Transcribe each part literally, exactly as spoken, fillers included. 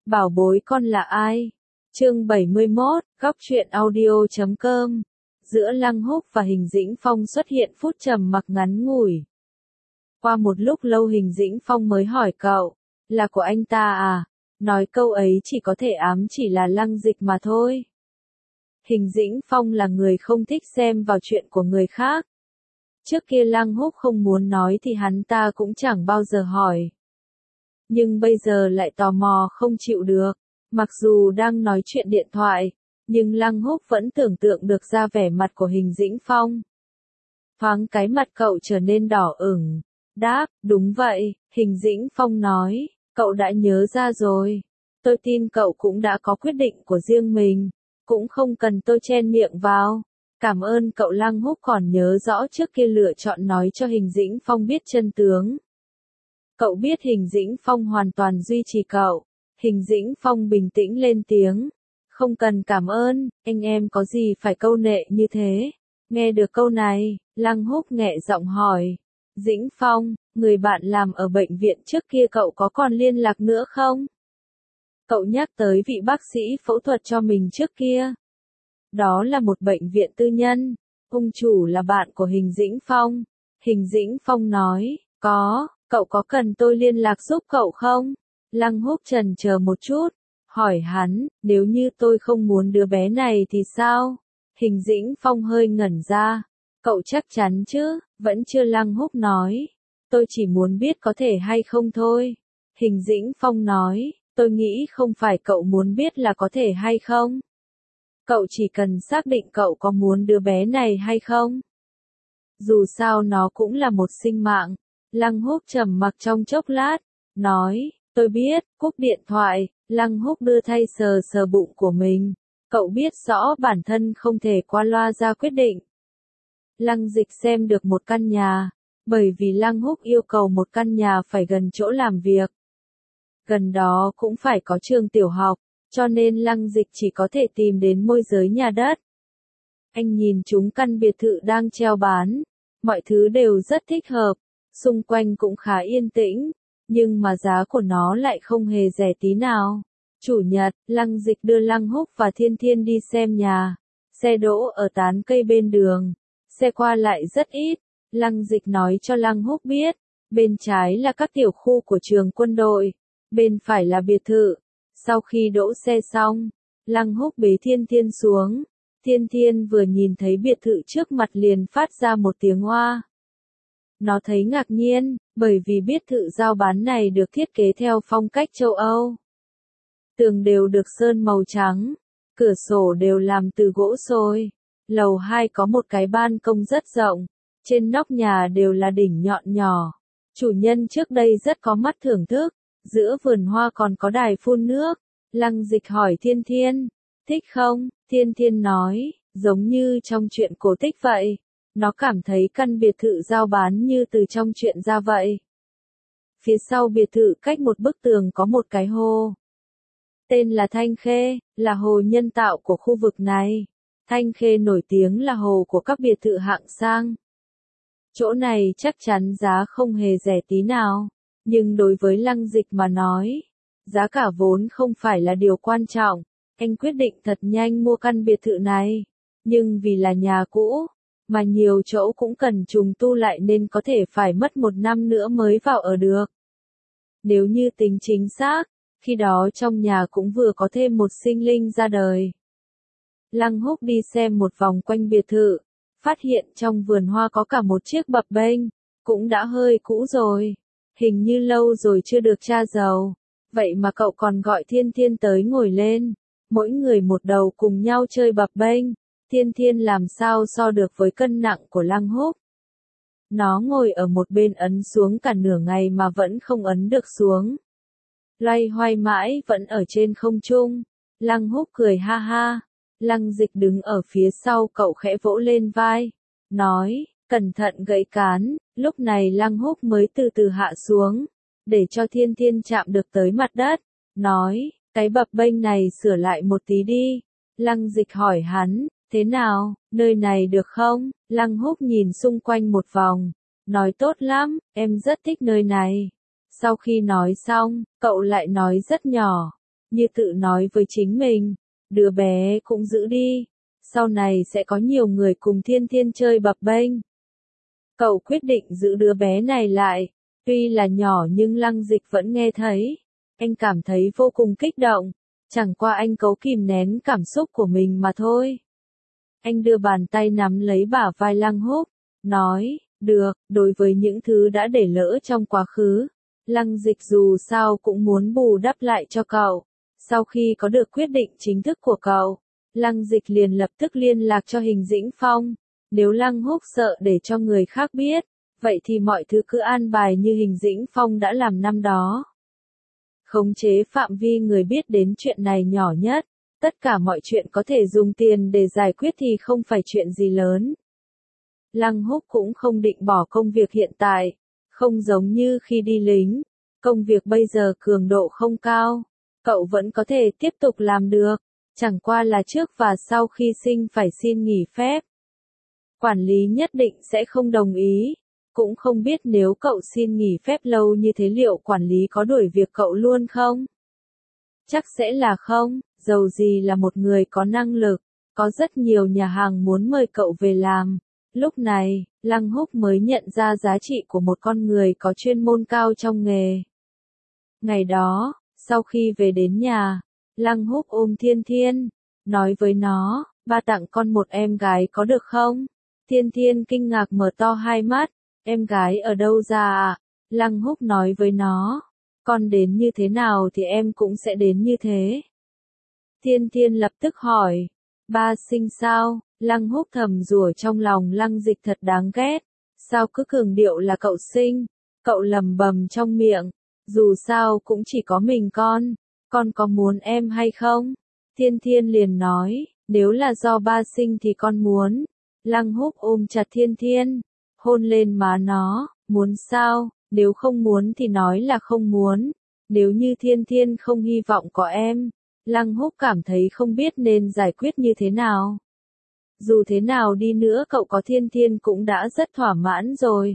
Bảo bối con là ai? Chương bảy mươi mốt, góc truyện audio chấm com. Giữa Lăng Húc và Hình Dĩnh Phong xuất hiện phút trầm mặc ngắn ngủi. Qua một lúc lâu Hình Dĩnh Phong mới hỏi cậu, là của anh ta à? Nói câu ấy chỉ có thể ám chỉ là Lăng Dịch mà thôi. Hình Dĩnh Phong là người không thích xem vào chuyện của người khác. Trước kia Lăng Húc không muốn nói thì hắn ta cũng chẳng bao giờ hỏi. Nhưng bây giờ lại tò mò không chịu được. Mặc dù đang nói chuyện điện thoại, nhưng Lăng Húc vẫn tưởng tượng được ra vẻ mặt của Hình Dĩnh Phong. Thoáng cái mặt cậu trở nên đỏ ửng. Đáp, đúng vậy, Hình Dĩnh Phong nói, cậu đã nhớ ra rồi. Tôi tin cậu cũng đã có quyết định của riêng mình, cũng không cần tôi chen miệng vào. Cảm ơn cậu. Lăng Húc còn nhớ rõ trước kia lựa chọn nói cho Hình Dĩnh Phong biết chân tướng. Cậu biết Hình Dĩnh Phong hoàn toàn duy trì cậu. Hình Dĩnh Phong bình tĩnh lên tiếng. Không cần cảm ơn, anh em có gì phải câu nệ như thế. Nghe được câu này, Lăng Húc nhẹ giọng hỏi. Dĩnh Phong, người bạn làm ở bệnh viện trước kia cậu có còn liên lạc nữa không? Cậu nhắc tới vị bác sĩ phẫu thuật cho mình trước kia. Đó là một bệnh viện tư nhân. Ông chủ là bạn của Hình Dĩnh Phong. Hình Dĩnh Phong nói, có, cậu có cần tôi liên lạc giúp cậu không? Lăng Húc chần chờ một chút, hỏi hắn, nếu như tôi không muốn đứa bé này thì sao? Hình Dĩnh Phong hơi ngẩn ra, cậu chắc chắn chứ? Vẫn chưa. Lăng Húc nói, tôi chỉ muốn biết có thể hay không thôi. Hình Dĩnh Phong nói, tôi nghĩ không phải cậu muốn biết là có thể hay không. Cậu chỉ cần xác định cậu có muốn đứa bé này hay không. Dù sao nó cũng là một sinh mạng. Lăng Húc trầm mặc trong chốc lát, nói, tôi biết. Cúp điện thoại, Lăng Húc đưa tay sờ sờ bụng của mình. Cậu biết rõ bản thân không thể qua loa ra quyết định. Lăng Dịch xem được một căn nhà, bởi vì Lăng Húc yêu cầu một căn nhà phải gần chỗ làm việc. Gần đó cũng phải có trường tiểu học, cho nên Lăng Dịch chỉ có thể tìm đến môi giới nhà đất. Anh nhìn chúng căn biệt thự đang treo bán, mọi thứ đều rất thích hợp, xung quanh cũng khá yên tĩnh, nhưng mà giá của nó lại không hề rẻ tí nào. Chủ nhật, Lăng Dịch đưa Lăng Húc và Thiên Thiên đi xem nhà. Xe đỗ ở tán cây bên đường, xe qua lại rất ít. Lăng Dịch nói cho Lăng Húc biết, bên trái là các tiểu khu của trường quân đội, bên phải là biệt thự. Sau khi đỗ xe xong, Lăng Húc bế Thiên Thiên xuống. Thiên Thiên vừa nhìn thấy biệt thự trước mặt liền phát ra một tiếng oa. Nó thấy ngạc nhiên, bởi vì biệt thự giao bán này được thiết kế theo phong cách châu Âu. Tường đều được sơn màu trắng, cửa sổ đều làm từ gỗ xôi. Lầu hai có một cái ban công rất rộng, trên nóc nhà đều là đỉnh nhọn nhỏ. Chủ nhân trước đây rất có mắt thưởng thức, giữa vườn hoa còn có đài phun nước. Lăng Dịch hỏi Thiên Thiên, thích không? Thiên Thiên nói, giống như trong truyện cổ tích vậy. Nó cảm thấy căn biệt thự giao bán như từ trong truyện ra vậy. Phía sau biệt thự cách một bức tường có một cái hồ. Tên là Thanh Khê, là hồ nhân tạo của khu vực này. Thanh Khê nổi tiếng là hồ của các biệt thự hạng sang. Chỗ này chắc chắn giá không hề rẻ tí nào. Nhưng đối với Lăng Dịch mà nói, giá cả vốn không phải là điều quan trọng. Anh quyết định thật nhanh mua căn biệt thự này. Nhưng vì là nhà cũ, mà nhiều chỗ cũng cần trùng tu lại nên có thể phải mất một năm nữa mới vào ở được. Nếu như tính chính xác, khi đó trong nhà cũng vừa có thêm một sinh linh ra đời. Lăng Húc đi xem một vòng quanh biệt thự, phát hiện trong vườn hoa có cả một chiếc bập bênh, cũng đã hơi cũ rồi, hình như lâu rồi chưa được tra dầu. Vậy mà cậu còn gọi Thiên Thiên tới ngồi lên, mỗi người một đầu cùng nhau chơi bập bênh. Thiên Thiên làm sao so được với cân nặng của Lăng Húc. Nó ngồi ở một bên ấn xuống cả nửa ngày mà vẫn không ấn được xuống. Loay hoay mãi vẫn ở trên không trung. Lăng Húc cười ha ha. Lăng Dịch đứng ở phía sau cậu khẽ vỗ lên vai. Nói, cẩn thận gãy cán. Lúc này Lăng Húc mới từ từ hạ xuống, để cho Thiên Thiên chạm được tới mặt đất. Nói, cái bập bênh này sửa lại một tí đi. Lăng Dịch hỏi hắn, thế nào, nơi này được không? Lăng Húc nhìn xung quanh một vòng, nói tốt lắm, em rất thích nơi này. Sau khi nói xong, cậu lại nói rất nhỏ, như tự nói với chính mình, đứa bé cũng giữ đi, sau này sẽ có nhiều người cùng Thiên Thiên chơi bập bênh. Cậu quyết định giữ đứa bé này lại, tuy là nhỏ nhưng Lăng Dịch vẫn nghe thấy. Anh cảm thấy vô cùng kích động, chẳng qua anh cố kìm nén cảm xúc của mình mà thôi. Anh đưa bàn tay nắm lấy bả vai Lăng Húc, nói, được, đối với những thứ đã để lỡ trong quá khứ, Lăng Dịch dù sao cũng muốn bù đắp lại cho cậu. Sau khi có được quyết định chính thức của cậu, Lăng Dịch liền lập tức liên lạc cho Hình Dĩnh Phong. Nếu Lăng Húc sợ để cho người khác biết, vậy thì mọi thứ cứ an bài như Hình Dĩnh Phong đã làm năm đó. Khống chế phạm vi người biết đến chuyện này nhỏ nhất, tất cả mọi chuyện có thể dùng tiền để giải quyết thì không phải chuyện gì lớn. Lăng Húc cũng không định bỏ công việc hiện tại, không giống như khi đi lính, công việc bây giờ cường độ không cao, cậu vẫn có thể tiếp tục làm được, chẳng qua là trước và sau khi sinh phải xin nghỉ phép. Quản lý nhất định sẽ không đồng ý, cũng không biết nếu cậu xin nghỉ phép lâu như thế liệu quản lý có đuổi việc cậu luôn không? Chắc sẽ là không, dầu gì là một người có năng lực, có rất nhiều nhà hàng muốn mời cậu về làm. Lúc này, Lăng Húc mới nhận ra giá trị của một con người có chuyên môn cao trong nghề. Ngày đó, sau khi về đến nhà, Lăng Húc ôm Thiên Thiên, nói với nó, ba tặng con một em gái có được không? Thiên Thiên kinh ngạc mở to hai mắt, em gái ở đâu ra à? Lăng Húc nói với nó, con đến như thế nào thì em cũng sẽ đến như thế. Thiên Thiên lập tức hỏi, ba sinh sao? Lăng Húc thầm rủa trong lòng Lăng Dịch thật đáng ghét, sao cứ cường điệu là cậu sinh, cậu lầm bầm trong miệng, dù sao cũng chỉ có mình con, con có muốn em hay không? Thiên Thiên liền nói, nếu là do ba sinh thì con muốn. Lăng Húc ôm chặt Thiên Thiên, hôn lên má nó, muốn sao, nếu không muốn thì nói là không muốn, nếu như Thiên Thiên không hy vọng có em, Lăng Húc cảm thấy không biết nên giải quyết như thế nào. Dù thế nào đi nữa cậu có Thiên Thiên cũng đã rất thỏa mãn rồi.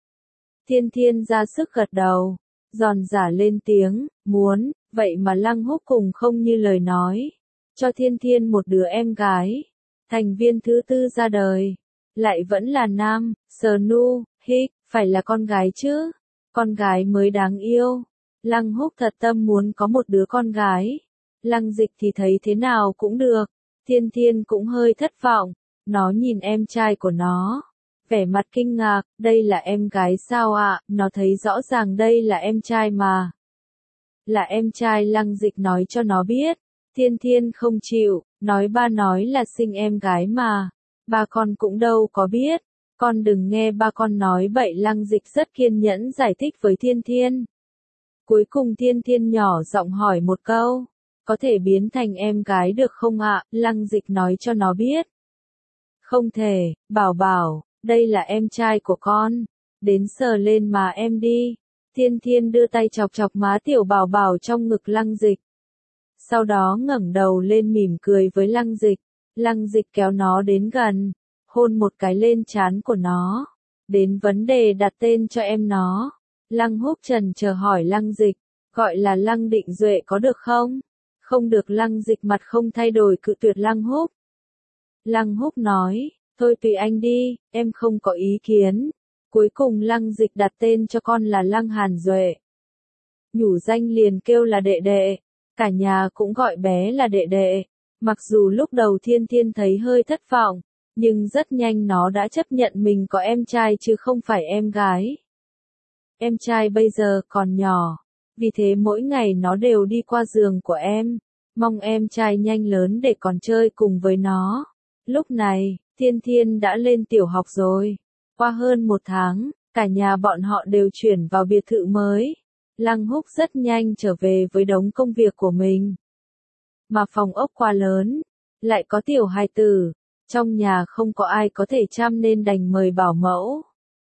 Thiên Thiên ra sức gật đầu, giòn giả lên tiếng, muốn, vậy mà Lăng Húc cùng không như lời nói, cho Thiên Thiên một đứa em gái. Thành viên thứ tư ra đời, lại vẫn là nam, Sờ Nu, Hích, phải là con gái chứ, con gái mới đáng yêu. Lăng Húc thật tâm muốn có một đứa con gái. Lăng Dịch thì thấy thế nào cũng được, Thiên Thiên cũng hơi thất vọng, nó nhìn em trai của nó, vẻ mặt kinh ngạc, đây là em gái sao ạ, nó thấy rõ ràng đây là em trai mà. Là em trai. Lăng Dịch nói cho nó biết, Thiên Thiên không chịu, nói ba nói là sinh em gái mà, ba con cũng đâu có biết, con đừng nghe ba con nói bậy. Lăng Dịch rất kiên nhẫn giải thích với Thiên Thiên. Cuối cùng Thiên Thiên nhỏ giọng hỏi một câu, có thể biến thành em gái được không ạ? Lăng Dịch nói cho nó biết. Không thể, bảo bảo, đây là em trai của con, đến sờ lên má em đi. Thiên Thiên đưa tay chọc chọc má tiểu bảo bảo trong ngực Lăng Dịch. Sau đó ngẩng đầu lên mỉm cười với Lăng Dịch. Lăng Dịch kéo nó đến gần, hôn một cái lên trán của nó. Đến vấn đề đặt tên cho em nó, Lăng Húc trần chờ hỏi Lăng Dịch, gọi là Lăng Định Duệ có được không? Không được. Lăng Dịch mặt không thay đổi cự tuyệt Lăng Húc. Lăng Húc nói, thôi tùy anh đi, em không có ý kiến. Cuối cùng Lăng Dịch đặt tên cho con là Lăng Hàn Duệ. Nhủ danh liền kêu là đệ đệ, cả nhà cũng gọi bé là đệ đệ. Mặc dù lúc đầu Thiên Thiên thấy hơi thất vọng, nhưng rất nhanh nó đã chấp nhận mình có em trai chứ không phải em gái. Em trai bây giờ còn nhỏ, vì thế mỗi ngày nó đều đi qua giường của em, mong em trai nhanh lớn để còn chơi cùng với nó. Lúc này, Thiên Thiên đã lên tiểu học rồi. Qua hơn một tháng, cả nhà bọn họ đều chuyển vào biệt thự mới. Lăng Húc rất nhanh trở về với đống công việc của mình. Mà phòng ốc quá lớn, lại có tiểu hài tử, trong nhà không có ai có thể chăm nên đành mời bảo mẫu.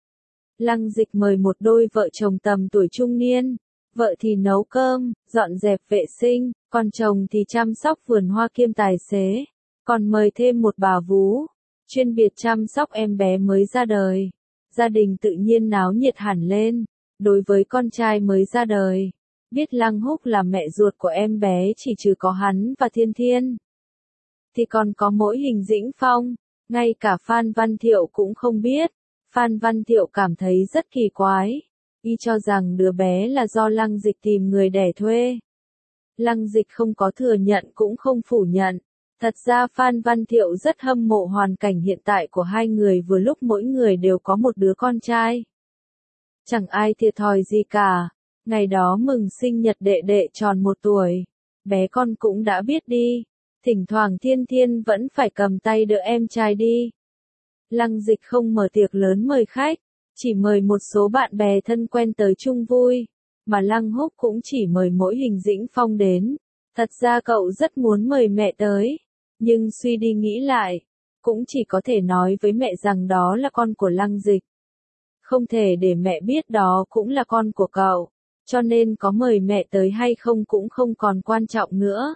Lăng Dịch mời một đôi vợ chồng tầm tuổi trung niên, vợ thì nấu cơm, dọn dẹp vệ sinh, còn chồng thì chăm sóc vườn hoa kiêm tài xế, còn mời thêm một bà vú, chuyên biệt chăm sóc em bé mới ra đời. Gia đình tự nhiên náo nhiệt hẳn lên. Đối với con trai mới ra đời, biết Lăng Húc là mẹ ruột của em bé chỉ trừ có hắn và Thiên Thiên. Thì còn có mỗi Hình Dĩnh Phong, ngay cả Phan Văn Thiệu cũng không biết. Phan Văn Thiệu cảm thấy rất kỳ quái. Y cho rằng đứa bé là do Lăng Dịch tìm người đẻ thuê. Lăng Dịch không có thừa nhận cũng không phủ nhận. Thật ra Phan Văn Thiệu rất hâm mộ hoàn cảnh hiện tại của hai người vừa lúc mỗi người đều có một đứa con trai. Chẳng ai thiệt thòi gì cả. Ngày đó mừng sinh nhật đệ đệ tròn một tuổi. Bé con cũng đã biết đi. Thỉnh thoảng Thiên Thiên vẫn phải cầm tay đỡ em trai đi. Lăng Dịch không mở tiệc lớn mời khách. Chỉ mời một số bạn bè thân quen tới chung vui. Mà Lăng Húc cũng chỉ mời mỗi Hình Dĩnh Phong đến. Thật ra cậu rất muốn mời mẹ tới. Nhưng suy đi nghĩ lại. Cũng chỉ có thể nói với mẹ rằng đó là con của Lăng Dịch. Không thể để mẹ biết đó cũng là con của cậu. Cho nên có mời mẹ tới hay không cũng không còn quan trọng nữa.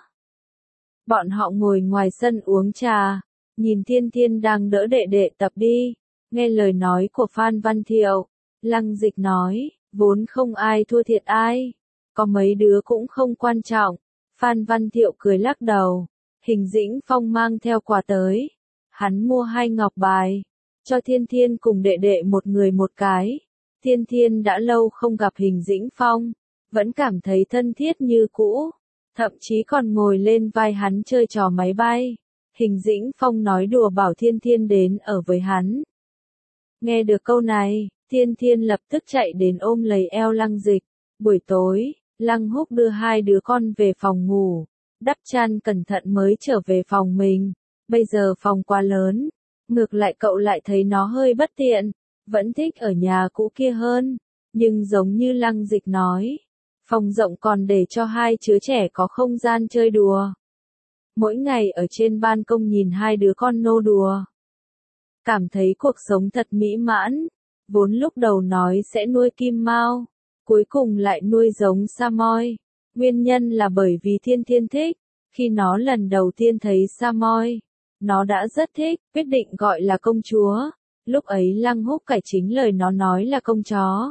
Bọn họ ngồi ngoài sân uống trà. Nhìn Thiên Thiên đang đỡ đệ đệ tập đi. Nghe lời nói của Phan Văn Thiệu. Lăng Dịch nói, vốn không ai thua thiệt ai. Có mấy đứa cũng không quan trọng. Phan Văn Thiệu cười lắc đầu. Hình Dĩnh Phong mang theo quà tới. Hắn mua hai ngọc bài. Cho Thiên Thiên cùng đệ đệ một người một cái. Thiên Thiên đã lâu không gặp Hình Dĩnh Phong. Vẫn cảm thấy thân thiết như cũ. Thậm chí còn ngồi lên vai hắn chơi trò máy bay. Hình Dĩnh Phong nói đùa bảo Thiên Thiên đến ở với hắn. Nghe được câu này, Thiên Thiên lập tức chạy đến ôm lấy eo Lăng Dịch. Buổi tối, Lăng Húc đưa hai đứa con về phòng ngủ. Đắp chăn cẩn thận mới trở về phòng mình. Bây giờ phòng quá lớn. Ngược lại cậu lại thấy nó hơi bất tiện. Vẫn thích ở nhà cũ kia hơn. Nhưng giống như Lăng Dịch nói. Phòng rộng còn để cho hai đứa trẻ có không gian chơi đùa. Mỗi ngày ở trên ban công nhìn hai đứa con nô đùa. Cảm thấy cuộc sống thật mỹ mãn. Vốn lúc đầu nói sẽ nuôi Kim Mao. Cuối cùng lại nuôi giống Samoy. Nguyên nhân là bởi vì Thiên Thiên thích. Khi nó lần đầu tiên thấy Samoy, nó đã rất thích, quyết định gọi là công chúa. Lúc ấy Lăng Húc cải chính lời nó nói là công chó.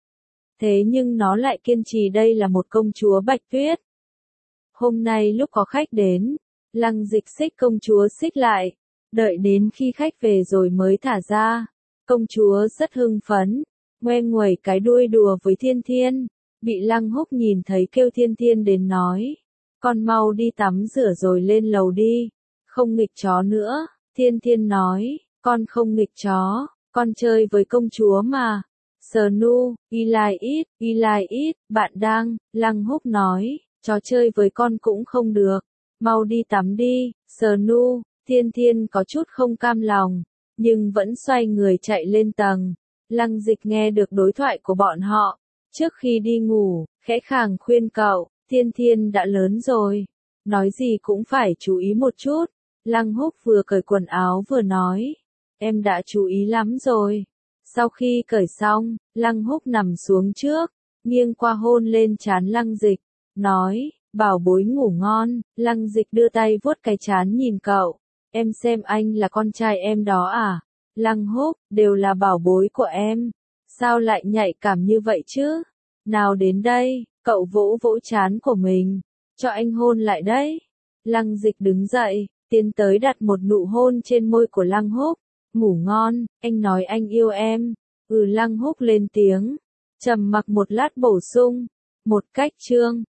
Thế nhưng nó lại kiên trì đây là một công chúa Bạch Tuyết. Hôm nay lúc có khách đến, Lăng Dịch xích công chúa xích lại. Đợi đến khi khách về rồi mới thả ra. Công chúa rất hưng phấn, ngoe nguẩy cái đuôi đùa với Thiên Thiên. Bị Lăng Húc nhìn thấy kêu Thiên Thiên đến nói. Con mau đi tắm rửa rồi lên lầu đi. Không nghịch chó nữa. Thiên Thiên nói. Con không nghịch chó. Con chơi với công chúa mà. Sờ nu, y lai ít, y lai ít, bạn đang. Lăng Húc nói. Chó chơi với con cũng không được. Mau đi tắm đi. Sờ nu. Thiên Thiên có chút không cam lòng. Nhưng vẫn xoay người chạy lên tầng. Lăng Dịch nghe được đối thoại của bọn họ. Trước khi đi ngủ, khẽ khàng khuyên cậu, Thiên Thiên đã lớn rồi. Nói gì cũng phải chú ý một chút. Lăng Húc vừa cởi quần áo vừa nói. Em đã chú ý lắm rồi. Sau khi cởi xong, Lăng Húc nằm xuống trước, nghiêng qua hôn lên trán Lăng Dịch. Nói, bảo bối ngủ ngon. Lăng Dịch đưa tay vuốt cái trán nhìn cậu. Em xem anh là con trai em đó à? Lăng Húc, đều là bảo bối của em. Sao lại nhạy cảm như vậy chứ? Nào đến đây, cậu vỗ vỗ trán của mình. Cho anh hôn lại đấy. Lăng Dịch đứng dậy, tiến tới đặt một nụ hôn trên môi của Lăng Húc. Ngủ ngon, anh nói anh yêu em. Ừ, Lăng Húc lên tiếng. Trầm mặc một lát bổ sung. Một cách trương.